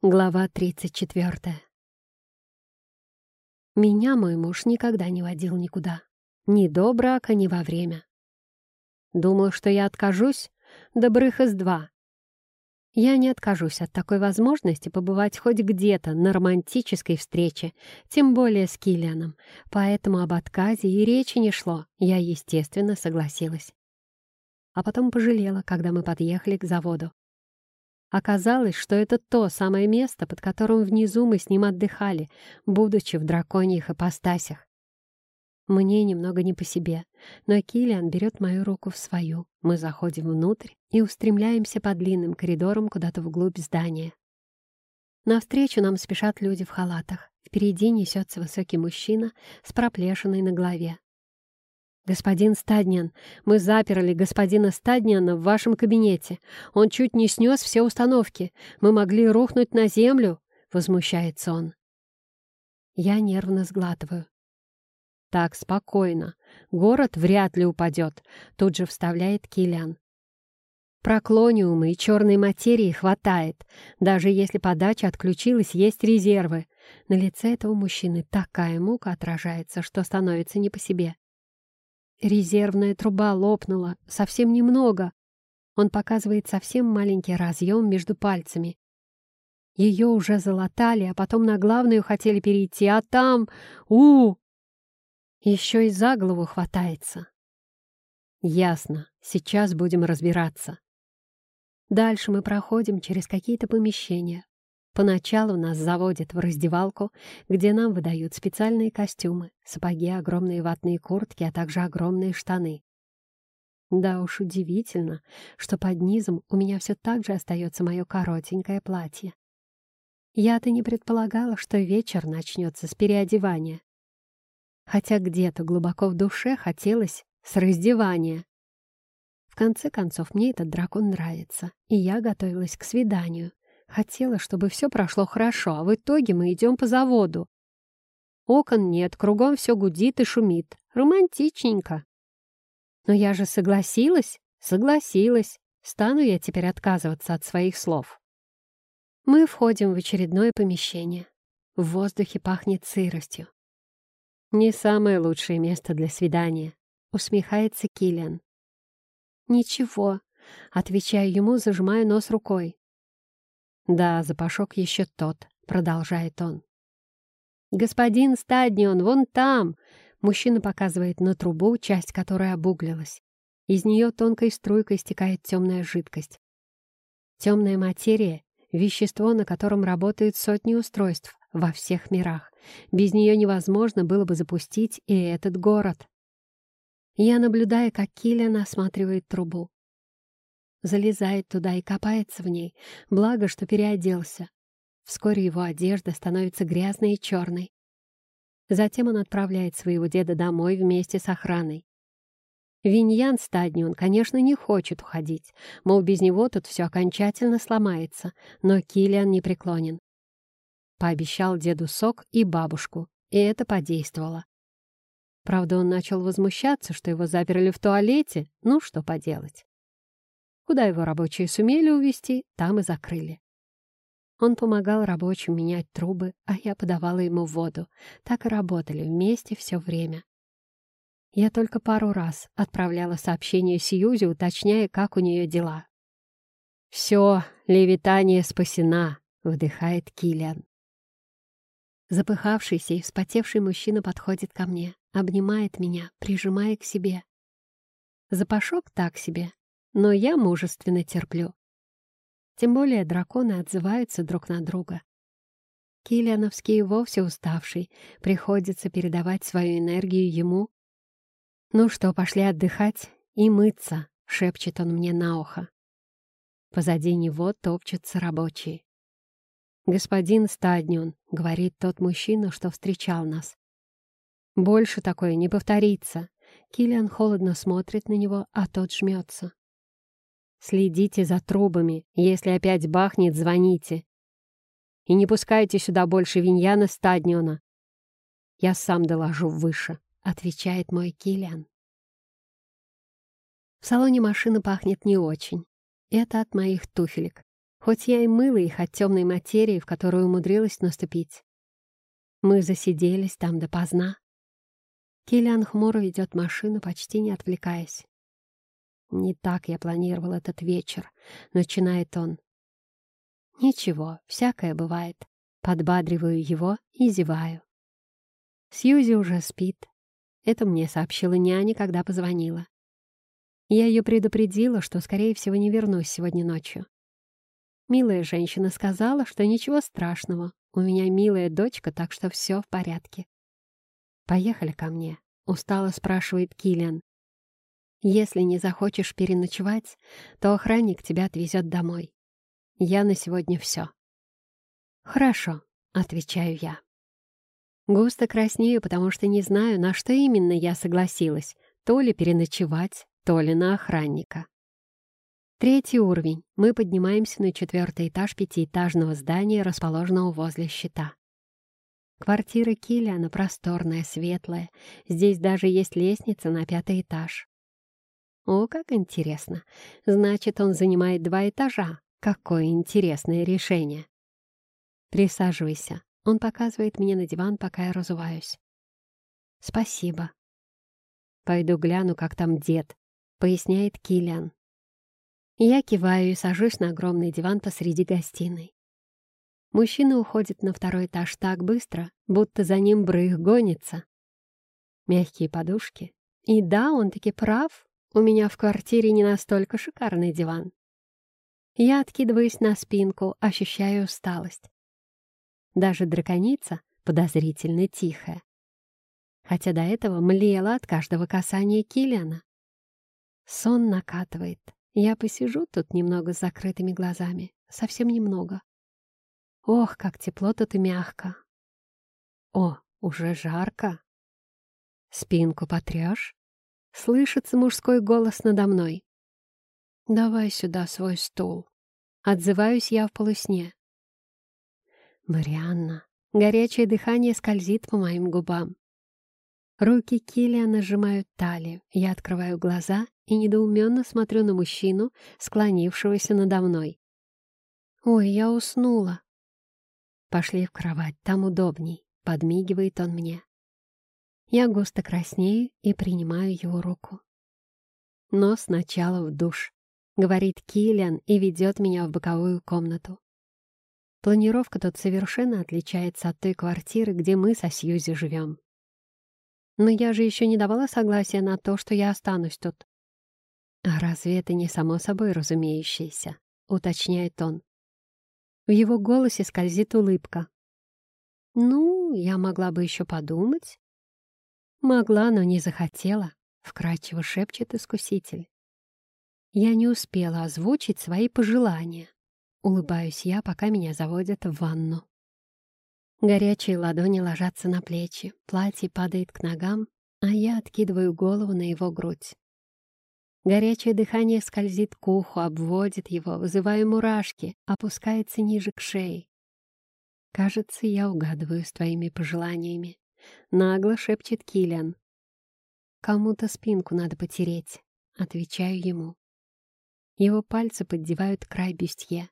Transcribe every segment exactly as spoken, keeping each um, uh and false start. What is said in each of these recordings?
Глава тридцать четвертая. Меня мой муж никогда не водил никуда. Ни до брака, ни во время. Думал, что я откажусь? Добрых из два. Я не откажусь от такой возможности побывать хоть где-то на романтической встрече, тем более с Киллианом. Поэтому об отказе и речи не шло. Я, естественно, согласилась. А потом пожалела, когда мы подъехали к заводу. Оказалось, что это то самое место, под которым внизу мы с ним отдыхали, будучи в драконьих ипостасях. Мне немного не по себе, но Киллиан берет мою руку в свою. Мы заходим внутрь и устремляемся по длинным коридорам куда-то вглубь здания. Навстречу нам спешат люди в халатах. Впереди несется высокий мужчина с проплешиной на голове. «Господин Стадниан, мы заперли господина Стадниана в вашем кабинете. Он чуть не снес все установки. Мы могли рухнуть на землю», — возмущается он. Я нервно сглатываю. «Так, спокойно. Город вряд ли упадет», — тут же вставляет Киллиан. «Проклониума и черной материи хватает. Даже если подача отключилась, есть резервы». На лице этого мужчины такая мука отражается, что становится не по себе. Резервная труба лопнула. Совсем немного. Он показывает совсем маленький разъем между пальцами. Ее уже залатали, а потом на главную хотели перейти, а там... у Еще и за голову хватается. Ясно. Сейчас будем разбираться. Дальше мы проходим через какие-то помещения. Поначалу нас заводят в раздевалку, где нам выдают специальные костюмы, сапоги, огромные ватные куртки, а также огромные штаны. Да уж удивительно, что под низом у меня все так же остается мое коротенькое платье. Я-то не предполагала, что вечер начнется с переодевания. Хотя где-то глубоко в душе хотелось с раздевания. В конце концов, мне этот дракон нравится, и я готовилась к свиданию. Хотела, чтобы все прошло хорошо, а в итоге мы идем по заводу. Окон нет, кругом все гудит и шумит. Романтичненько. Но я же согласилась, согласилась. Стану я теперь отказываться от своих слов. Мы входим в очередное помещение. В воздухе пахнет сыростью. «Не самое лучшее место для свидания», — усмехается Киллиан. «Ничего», — отвечаю ему, зажимая нос рукой. «Да, запашок еще тот», — продолжает он. «Господин Стадниан, вон там!» Мужчина показывает на трубу, часть которой обуглилась. Из нее тонкой струйкой стекает темная жидкость. Темная материя — вещество, на котором работают сотни устройств во всех мирах. Без нее невозможно было бы запустить и этот город. Я наблюдаю, как Киллиан осматривает трубу. Залезает туда и копается в ней, благо, что переоделся. Вскоре его одежда становится грязной и черной. Затем он отправляет своего деда домой вместе с охраной. Виньян Стадниан, конечно, не хочет уходить, мол, без него тут все окончательно сломается, но Киллиан не преклонен. Пообещал деду сок и бабушку, и это подействовало. Правда, он начал возмущаться, что его заперли в туалете, ну что поделать. Куда его рабочие сумели увезти, там и закрыли. Он помогал рабочим менять трубы, а я подавала ему воду. Так и работали вместе все время. Я только пару раз отправляла сообщение Сьюзи, уточняя, как у нее дела. «Все, Левитания спасена», — вдыхает Киллиан. Запыхавшийся и вспотевший мужчина подходит ко мне, обнимает меня, прижимая к себе. Запашок так себе, но я мужественно терплю. Тем более драконы отзываются друг на друга. Киллиановский вовсе уставший, приходится передавать свою энергию ему. «Ну что, пошли отдыхать и мыться», — шепчет он мне на ухо. Позади него топчутся рабочие. «Господин Стадниан», — говорит тот мужчина, что встречал нас. «Больше такое не повторится». Киллиан холодно смотрит на него, а тот жмется. «Следите за трубами. Если опять бахнет, звоните. И не пускайте сюда больше Виньяна Стадниана. Я сам доложу выше», — отвечает мой Киллиан. В салоне машины пахнет не очень. Это от моих туфелек. хоть я и мыла их от темной материи, в которую умудрилась наступить. Мы засиделись там допоздна. Киллиан хмуро ведет машину, почти не отвлекаясь. «Не так я планировал этот вечер», — начинает он. «Ничего, всякое бывает». Подбадриваю его и зеваю. Сьюзи уже спит. Это мне сообщила няня, когда позвонила. Я ее предупредила, что, скорее всего, не вернусь сегодня ночью. Милая женщина сказала, что ничего страшного. У меня милая дочка, так что все в порядке. «Поехали ко мне», — устало спрашивает Киллиан. «Если не захочешь переночевать, то охранник тебя отвезет домой. Я на сегодня все». «Хорошо», — отвечаю я. Густо краснею, потому что не знаю, на что именно я согласилась. То ли переночевать, то ли на охранника. Третий уровень. Мы поднимаемся на четвертый этаж пятиэтажного здания, расположенного возле щита. Квартира Киллиана просторная, светлая. Здесь даже есть лестница на пятый этаж. О, как интересно. Значит, он занимает два этажа. Какое интересное решение. «Присаживайся». Он показывает мне на диван, пока я разуваюсь. «Спасибо». «Пойду гляну, как там дед», — поясняет Киллиан. Я киваю и сажусь на огромный диван посреди гостиной. Мужчина уходит на второй этаж так быстро, будто за ним брых гонится. Мягкие подушки. И да, он таки прав, у меня в квартире не настолько шикарный диван. Я откидываюсь на спинку, ощущаю усталость. Даже драконица подозрительно тихая. Хотя до этого млела от каждого касания Киллиана. Сон накатывает. Я посижу тут немного с закрытыми глазами. Совсем немного. Ох, как тепло тут и мягко. О, уже жарко. Спинку потрешь? Слышится мужской голос надо мной. «Давай сюда свой стул». Отзываюсь я в полусне. Марианна. Горячее дыхание скользит по моим губам. Руки Киллиана сжимают талию. Я открываю глаза и недоуменно смотрю на мужчину, склонившегося надо мной. «Ой, я уснула». «Пошли в кровать, там удобней», — подмигивает он мне. Я густо краснею и принимаю его руку. «Но сначала в душ», — говорит Киллиан и ведет меня в боковую комнату. Планировка тут совершенно отличается от той квартиры, где мы со Сьюзи живем. Но я же еще не давала согласия на то, что я останусь тут. «А разве это не само собой разумеющееся?» — уточняет он. В его голосе скользит улыбка. «Ну, я могла бы еще подумать». «Могла, но не захотела», — вкрадчиво шепчет искуситель. Я не успела озвучить свои пожелания. Улыбаюсь я, пока меня заводят в ванну. Горячие ладони ложатся на плечи, платье падает к ногам, а я откидываю голову на его грудь. Горячее дыхание скользит к уху, обводит его, вызывая мурашки, опускается ниже к шее. «Кажется, я угадываю с твоими пожеланиями», — нагло шепчет Киллиан. «Кому-то спинку надо потереть», — отвечаю ему. Его пальцы поддевают край бюстье.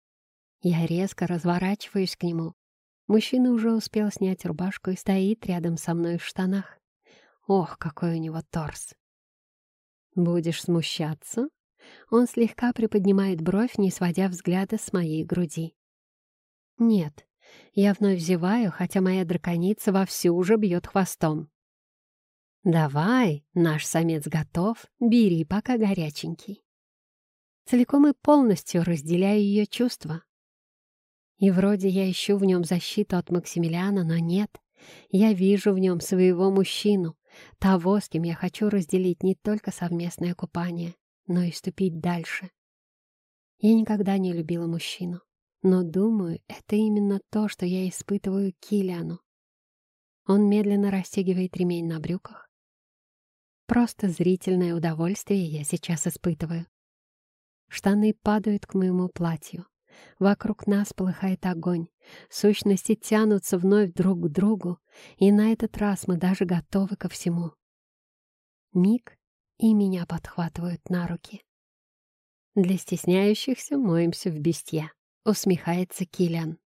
Я резко разворачиваюсь к нему. Мужчина уже успел снять рубашку и стоит рядом со мной в штанах. Ох, какой у него торс! «Будешь смущаться?» Он слегка приподнимает бровь, не сводя взгляда с моей груди. «Нет». Я вновь зеваю, хотя моя драконица вовсю уже бьет хвостом. «Давай, наш самец готов, бери, пока горяченький». Целиком и полностью разделяю ее чувства. И вроде я ищу в нем защиту от Максимилиана, но нет. Я вижу в нем своего мужчину, того, с кем я хочу разделить не только совместное купание, но и ступить дальше. Я никогда не любила мужчину, но, думаю, это именно то, что я испытываю к Киллиану. Он медленно расстегивает ремень на брюках. Просто зрительное удовольствие я сейчас испытываю. Штаны падают к моему платью. Вокруг нас полыхает огонь. Сущности тянутся вновь друг к другу, и на этот раз мы даже готовы ко всему. Миг, и меня подхватывают на руки. Для стесняющихся моемся в бестия. усмехается Киллиан.